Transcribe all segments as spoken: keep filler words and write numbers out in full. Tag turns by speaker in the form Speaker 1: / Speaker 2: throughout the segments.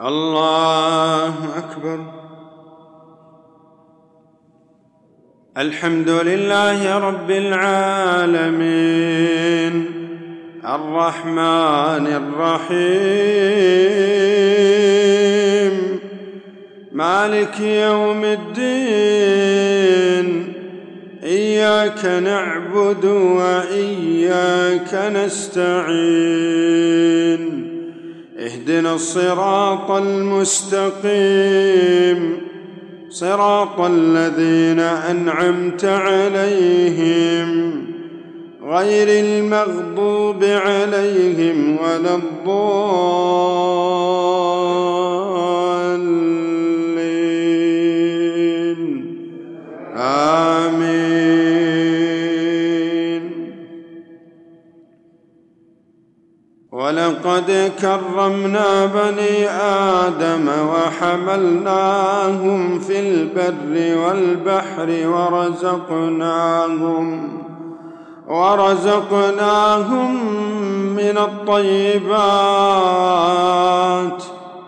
Speaker 1: الله أكبر. الحمد لله رب العالمين الرحمن الرحيم مالك يوم الدين إياك نعبد وإياك نستعين اهدنا الصراط المستقيم صراط الذين أنعمت عليهم غير المغضوب عليهم ولا الضالين آمين. ولقد كرمنا بني آدم وحملناهم في البر والبحر ورزقناهم ورزقناهم من الطيبات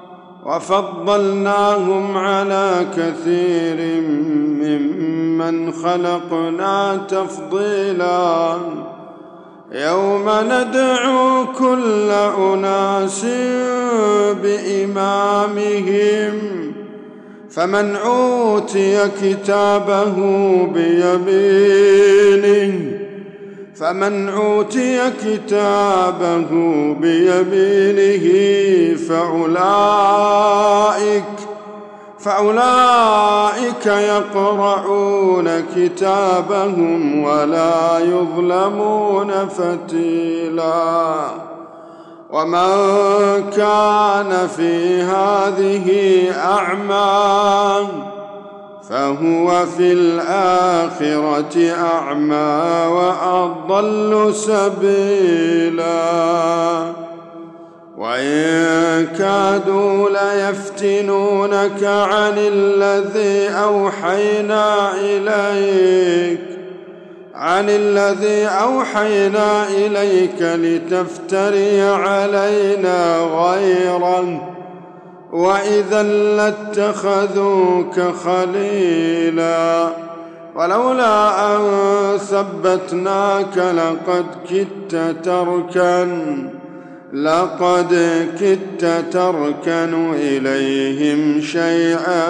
Speaker 1: وفضلناهم على كثير ممن خلقنا تفضيلا. يوم ندعو كل أناس بإمامهم فمن أوتي كتابه بيمينه فمن أوتي كتابه بيمينه فأولئك فأولئك يقرؤون كتابهم ولا يظلمون فتيلا. ومن كان في هذه أعمى فهو في الآخرة أعمى وأضل سبيلا. وإن كادوا ليفتنونك عن الذي أوحينا إليك عن الذي أوحينا إليك لتفتري علينا غيره وإذا لاتخذوك خليلا. ولولا أن ثبتناك لقد كدت تركن لقد كدت تركن إليهم شيئا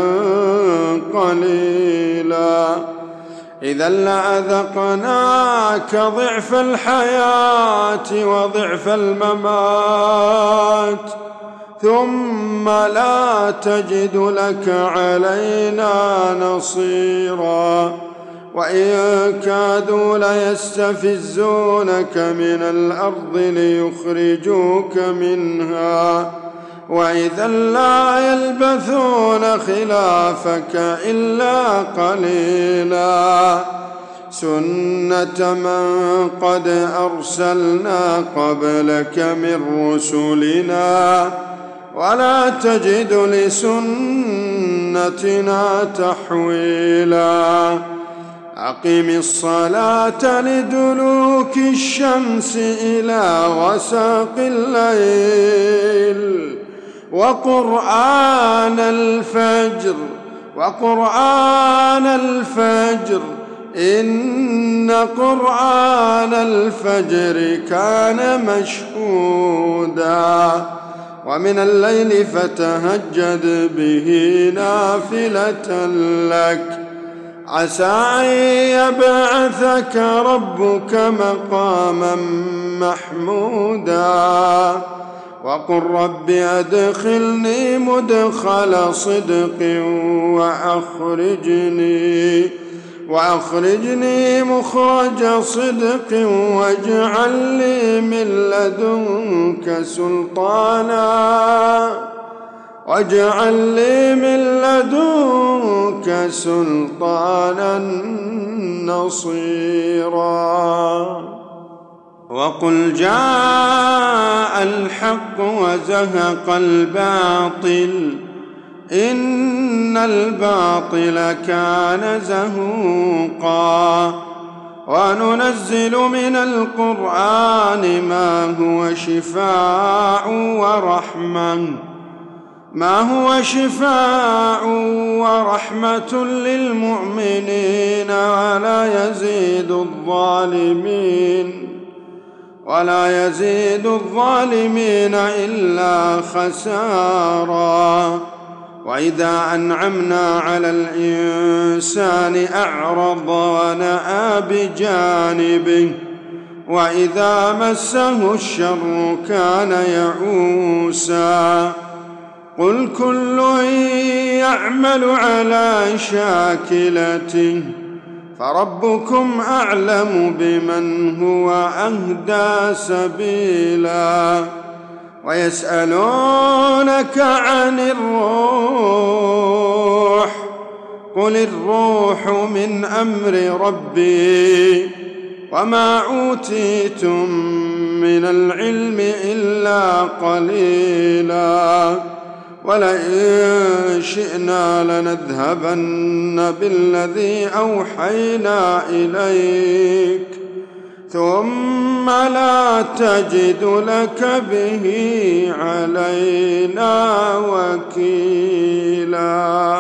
Speaker 1: قليلا. إذا لأذقناك ضعف الحياة وضعف الممات ثم لا تجد لك علينا نصيرا. وإن كادوا ليستفزونك من الأرض ليخرجوك منها وإذا لا يلبثون خلافك إلا قليلا. سنة من قد أرسلنا قبلك من رسلنا ولا تجد لسنتنا تحويلا. أقم الصلاة لدلوك الشمس إلى غساق الليل وقرآن الفجر وقرآن الفجر إن قرآن الفجر كان مشهودا. ومن الليل فتهجد به نافلة لك عسى أن يبعثك ربك مقاما محمودا. وقل رب أدخلني مدخل صدق وأخرجني وأخرجني مخرج صدق واجعل لي من لدنك سلطانا واجعل لي من لدنك سلطانا نصيرا. وقل جاء الحق وزهق الباطل إن الباطل كان زهوقا. وننزل من القرآن ما هو شفاء ورحمة ما هو شفاء ورحمة للمؤمنين ولا يزيد الظالمين ولا يزيد الظالمين إلا خسارا. وإذا أنعمنا على الإنسان أعرض ونأى بجانبه وإذا مسه الشر كان يئوسا. قل كل يعمل على شاكلته فربكم أعلم بمن هو أهدى سبيلا. ويسألونك عن الروح قل الروح من أمر ربي وما أوتيتم من العلم إلا قليلا. ولئن شئنا لنذهبن بالذي أوحينا إليك ثم لا تجد لك به علينا وكيلا.